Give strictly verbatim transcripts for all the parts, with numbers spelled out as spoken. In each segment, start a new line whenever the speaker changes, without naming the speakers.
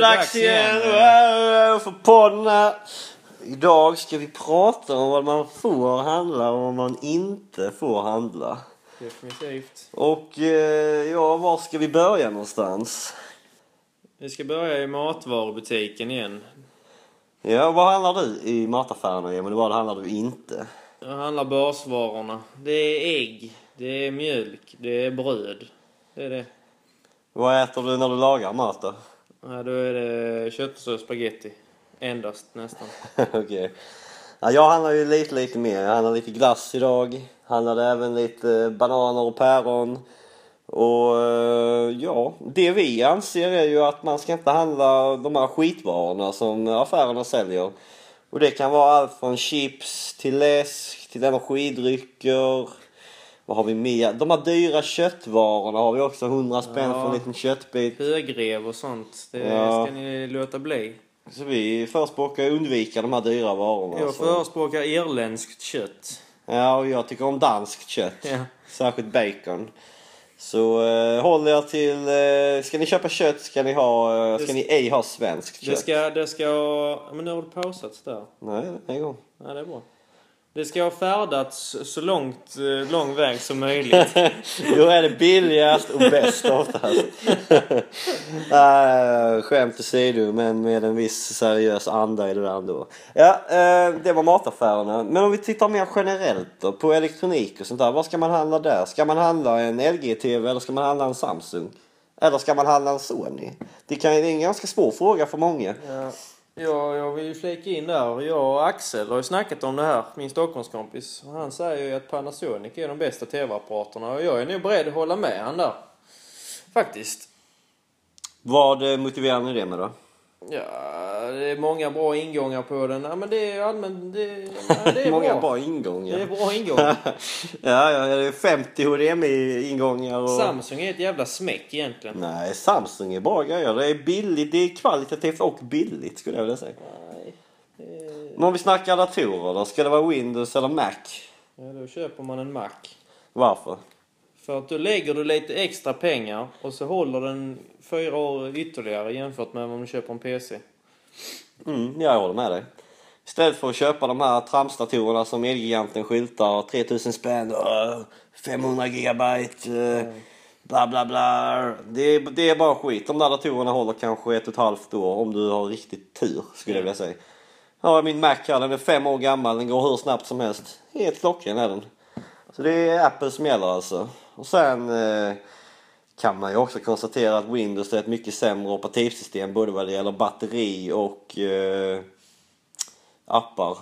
dags igen för podden här. Idag ska vi prata om vad man får handla och vad man inte får handla.
Definitivt.
Och eh, ja, var ska vi börja någonstans?
Vi ska börja i matvarubutiken igen.
Ja, vad handlar du i mataffärerna? Men vad handlar du inte?
Jag handlar basvarorna. Det är ägg, det är mjölk, det är bröd. Det är det.
Vad äter du när du lagar mat då?
Ja, då är det köttfärs och spaghetti. Endast nästan.
Okej. Okay. Ja, jag handlar ju lite, lite mer. Jag handlar lite glass idag. Handlade även lite bananer och päron. Och ja, det vi anser är ju att man ska inte handla de här skitvarorna som affärerna säljer. Och det kan vara allt från chips till läsk till energidrycker. Vad har vi mer? De här dyra köttvarorna har vi också. hundra spänn
Ja,
för en liten köttbit.
högrev och sånt. Det
Ja.
ska ni låta bli.
Så vi förespråkar undvika de här dyra varorna.
Jag
så.
förespråkar irländskt kött.
Ja, och jag tycker om danskt kött.
Ja.
Särskilt bacon. Så eh, håll er till... Eh, ska ni köpa kött ska ni ha... Eh, ska ni ej ha svenskt kött.
Det ska... Det ska men nu har du pausat där.
Nej, en gång.
Ja, det är bra. Det ska ha färdats så långt, lång väg som möjligt.
Då är det billigast och bäst oftast. äh, skämt åsido, men med en viss seriös anda i det där ändå. Ja, äh, det var mataffärerna. Men om vi tittar mer generellt då, på elektronik och sånt där. Vad ska man handla där? Ska man handla en L G-T V eller ska man handla en Samsung? Eller ska man handla en Sony? Det, kan, det är en ganska svår fråga för många.
Ja. Ja, jag vill ju flika in där. Jag och Axel har ju snackat om det här, min Stockholmskompis. Han säger ju att Panasonic är de bästa tv-apparaterna. Och jag är nog beredd att hålla med han där. Faktiskt.
Vad motiverar ni det med då?
Ja, det är många bra ingångar på den. Ja, men det är allmänt... Det, ja, det är
många
bra.
bra ingångar.
Det är bra ingångar.
ja, ja, det är femtio H D M I-ingångar. Och...
Samsung är ett jävla smäck egentligen.
Nej, Samsung är bra grejer. Det är billigt, det är kvalitativt och billigt skulle jag vilja säga.
Nej. Det...
Men om vi snackar datorer då, ska det vara Windows eller Mac?
Ja, då köper man en Mac.
Varför?
För att då lägger du lite extra pengar och så håller den fyra år ytterligare jämfört med om du köper en P C.
Mm, jag håller med dig. Istället för att köpa de här tramsdatorerna som Elgiganten skyltar tre tusen spänn, femhundra gigabyte, mm. bla bla bla. Det, det är bara skit. De där datorerna håller kanske ett och ett halvt år om du har riktigt tur skulle jag vilja säga. Ja, min Mac här, den är fem år gammal, den går hur snabbt som helst. Helt klockren är den. Så det är Apple som gäller alltså. Och sen eh, kan man ju också konstatera att Windows är ett mycket sämre operativsystem både vad det gäller batteri och eh, appar.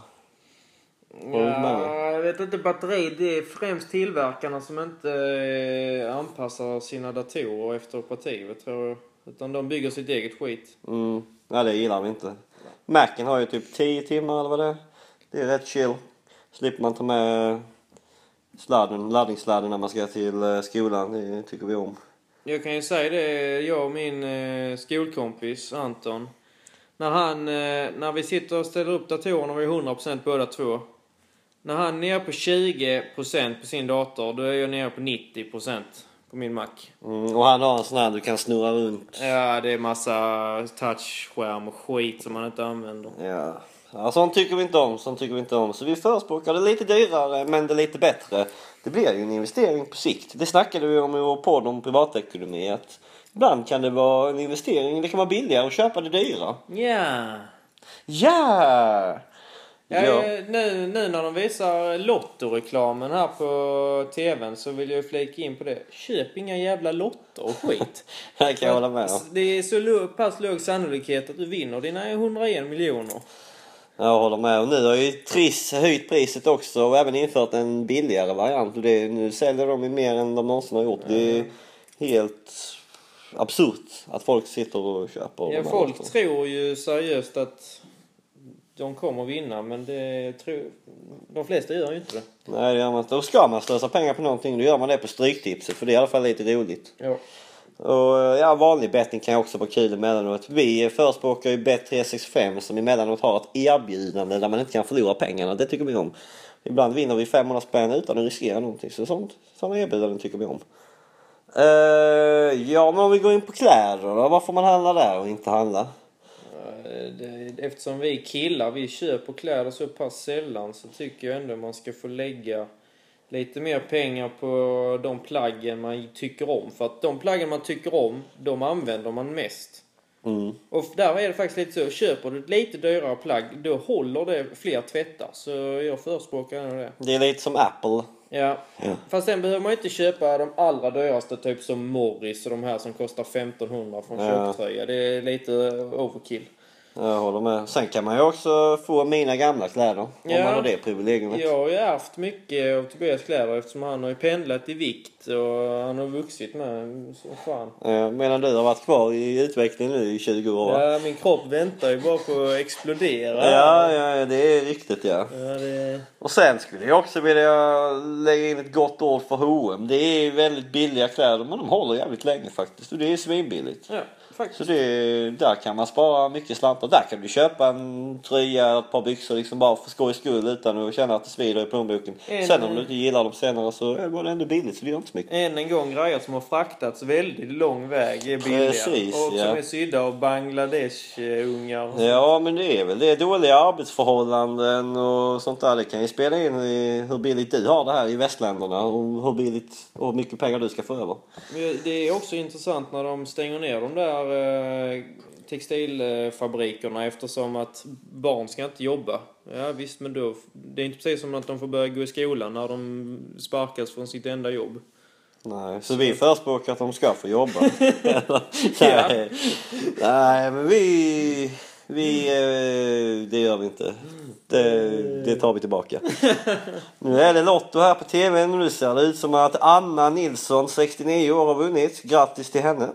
Ja, jag vet inte, batteri, det är främst tillverkarna som inte eh, anpassar sina datorer efter operativet tror jag. Utan de bygger sitt eget skit.
Mm, ja, det gillar vi inte. Macen har ju typ tio timmar eller vad det är. Det är rätt chill. Slipper man ta med sladden, laddningssladden när man ska till skolan. Det tycker vi om.
Jag kan ju säga det, jag och min eh, skolkompis Anton. När han, eh, när vi sitter och ställer upp datorerna och vi är hundra procent båda två. När han är nere på tjugo procent på sin dator, då är jag nere på nittio procent på min Mac.
Mm, och han har en sån här du kan snurra runt.
Ja, det är massa touchskärm och skit som man inte använder.
Ja. Ja, sånt tycker vi inte om, sånt tycker vi inte om. Så vi förespråkar det lite dyrare men det är lite bättre. Det blir ju en investering på sikt. Det snackade vi om i vår podd om privatekonomi. Att ibland kan det vara en investering, det kan vara billigare att köpa det dyra.
Ja.
Ja!
Ja,
ja.
Nu, nu när de visar lottoreklamen här på tvn så vill jag flika in på det. Köp inga jävla lotter och skit.
Det kan jag hålla med om.
Det är så låg, pass låg sannolikhet att du vinner dina hundraen miljoner.
Jag håller med. Och nu har ju Triss höjt priset också och även infört en billigare variant. Och det, nu säljer de ju mer än de någonsin har gjort. Mm. Det är helt absurt att folk sitter och köper.
Ja, folk också. Tror ju seriöst att de kommer att vinna, men det tror de flesta gör ju inte det.
Nej, det gör man inte. Och ska man slösa pengar på någonting, då gör man det på Stryktipset, för det är i alla fall lite roligt.
Ja.
Och ja, vanlig betting kan också vara kul emellanåt. Vi förespråkar ju Bet tre sextiofem som emellanåt har ett erbjudande där man inte kan förlora pengarna. Det tycker vi om. Ibland vinner vi femhundra spänn utan att riskera någonting. Så sånt, sådana erbjudanden tycker vi om. Uh, ja, men om vi går in på kläder då, vad får man handla där och inte handla?
det, eftersom vi killar, vi köper kläder så pass sällan, så tycker jag ändå man ska få lägga lite mer pengar på de plaggen man tycker om. För att de plaggen man tycker om, de använder man mest.
Mm.
Och där är det faktiskt lite så, köper du ett lite dyrare plagg, då håller det fler tvättar. Så jag förespråkar det.
Det är lite som Apple.
Ja.
Ja.
Fast sen behöver man inte köpa de allra dyraste, typ som Morris och de här som kostar femtonhundra från
Ja.
tjocktröja. Det är lite overkill.
Jag håller med. Sen kan man ju också få mina gamla kläder.
Ja.
Om man har det privilegiet.
Jag har ju haft mycket av Tobias kläder eftersom han har ju pendlat i vikt och han har vuxit med så fan.
Eh, Medan du har varit kvar i utveckling nu i tjugo år. va?
Ja, min kropp väntar ju bara på att explodera.
Ja, ja, det är riktigt, ja.
Ja, det...
Och sen skulle jag också vilja lägga in ett gott ord för H och M. Det är väldigt billiga kläder, men de håller jävligt länge faktiskt. Och det är svinbilligt.
Ja, faktiskt.
Så det, där kan man spara mycket slantar. Där kan du köpa en tröja eller ett par byxor liksom bara för skoj skull utan att känna att det svider i plånboken.
En,
Sen om du inte gillar dem senare så är det ändå billigt, så det gör inte så mycket.
Än en gång grejer som har fraktats väldigt lång väg är billiga.
Precis,
och som
ja.
är sydda av Bangladesh-ungar.
Ja, men det är väl det. Dåliga arbetsförhållanden och sånt där. Det kan ju spela in i hur billigt du har det här i västländerna och hur billigt och hur mycket pengar du ska få över.
Men det är också intressant när de stänger ner de där eh, textilfabrikerna eftersom att barn ska inte jobba. Ja visst, men då, det är inte precis som att de får börja gå i skolan när de sparkas från sitt enda jobb.
Nej, så vi förespråkar att de ska få jobba. nej, nej, men vi, vi eh, det gör vi inte. Det, det tar vi tillbaka. Nu är det Lotto här på tvn och nu ser det ut som att Anna Nilsson, sextionio år, har vunnit. Grattis till henne.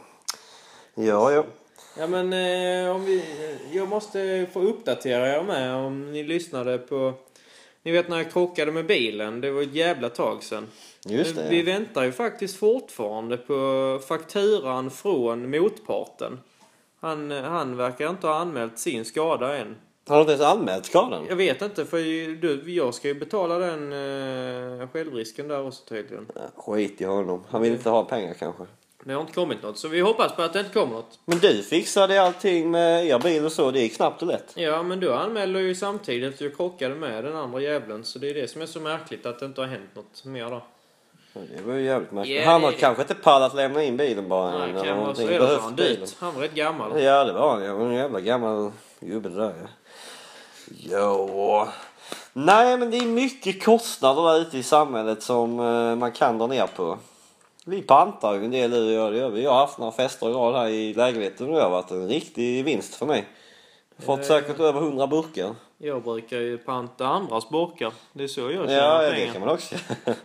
Ja, ja.
Ja, men eh, om vi, jag måste få uppdatera er med om ni lyssnade på... Ni vet när jag krockade med bilen, det var ett jävla tag sedan.
Just det.
Vi väntar ju faktiskt fortfarande på fakturan från motparten. Han, han verkar inte ha anmält sin skada än.
Har du inte ens anmält skadan?
Jag vet inte, för du, jag ska ju betala den eh, självrisken där också tydligen.
Skit i honom. Han vill inte ha pengar kanske.
Det har inte kommit något, så vi hoppas på att det inte kommer något.
Men du fixade allting med er bil och så. Det gick knappt och lätt.
Ja, men du anmälde ju samtidigt att jag krockade med den andra jävlen. Så det är det som är så märkligt, att det inte har hänt något mer då.
Det var ju jävligt märkligt.
Yeah.
Han har kanske inte pallat lämna in bilen bara.
Nej,
eller
kan vara så.
någonting.
Eller så
Behövt
var han
bilen.
dyrt. Han var rätt gammal.
Ja, det var han. Jag var en jävla gammal gubbe det där. Ja. Jo. Nej, men det är mycket kostnader där ute i samhället som uh, man kan dra ner på. Vi pantar ju en del ur, gör det gör vi. Jag har haft några fester idag här i lägenheten och det har varit en riktig vinst för mig. Jag har fått
Eh.
säkert över hundra burkar.
Jag brukar ju panta andras burkar. Det är så jag tjänar
Ja, ja,
pengar.
det kan man också.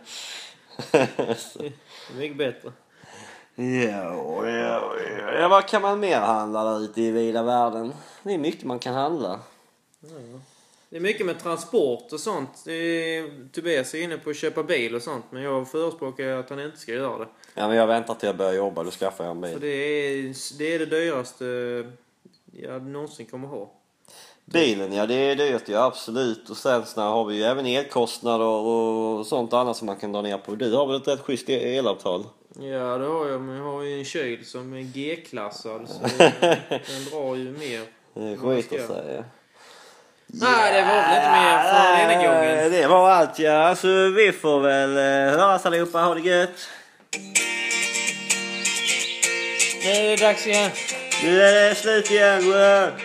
Det är mycket bättre.
Ja, ja, ja. Ja, vad kan man mer handla där ute i vida världen? Det är mycket man kan handla.
Ja. Det är mycket med transport och sånt. Det är, Tobias är inne på att köpa bil och sånt. Men jag förespråkar att han inte ska göra det.
Ja, men jag väntar till jag börjar jobba, då skaffar jag en
För
bil.
det är det, är det dyraste jag någonsin kommer ha.
Bilen, ja, det är dyrt, ja, absolut. Och sen så har vi ju även elkostnader och sånt annat som man kan dra ner på. Du har väl ett rätt schysst elavtal?
Ja, det har jag. Men jag har ju en kyl som är G-klassad. Så den drar ju mer.
Det skiter sig, ja.
Nej, det var väl inte mer för den ena gången.
Det var allt, ja. Alltså, vi får väl uh, höras allihopa. Ha det gött.
Nu är det dags igen.
Nu är det slut igen.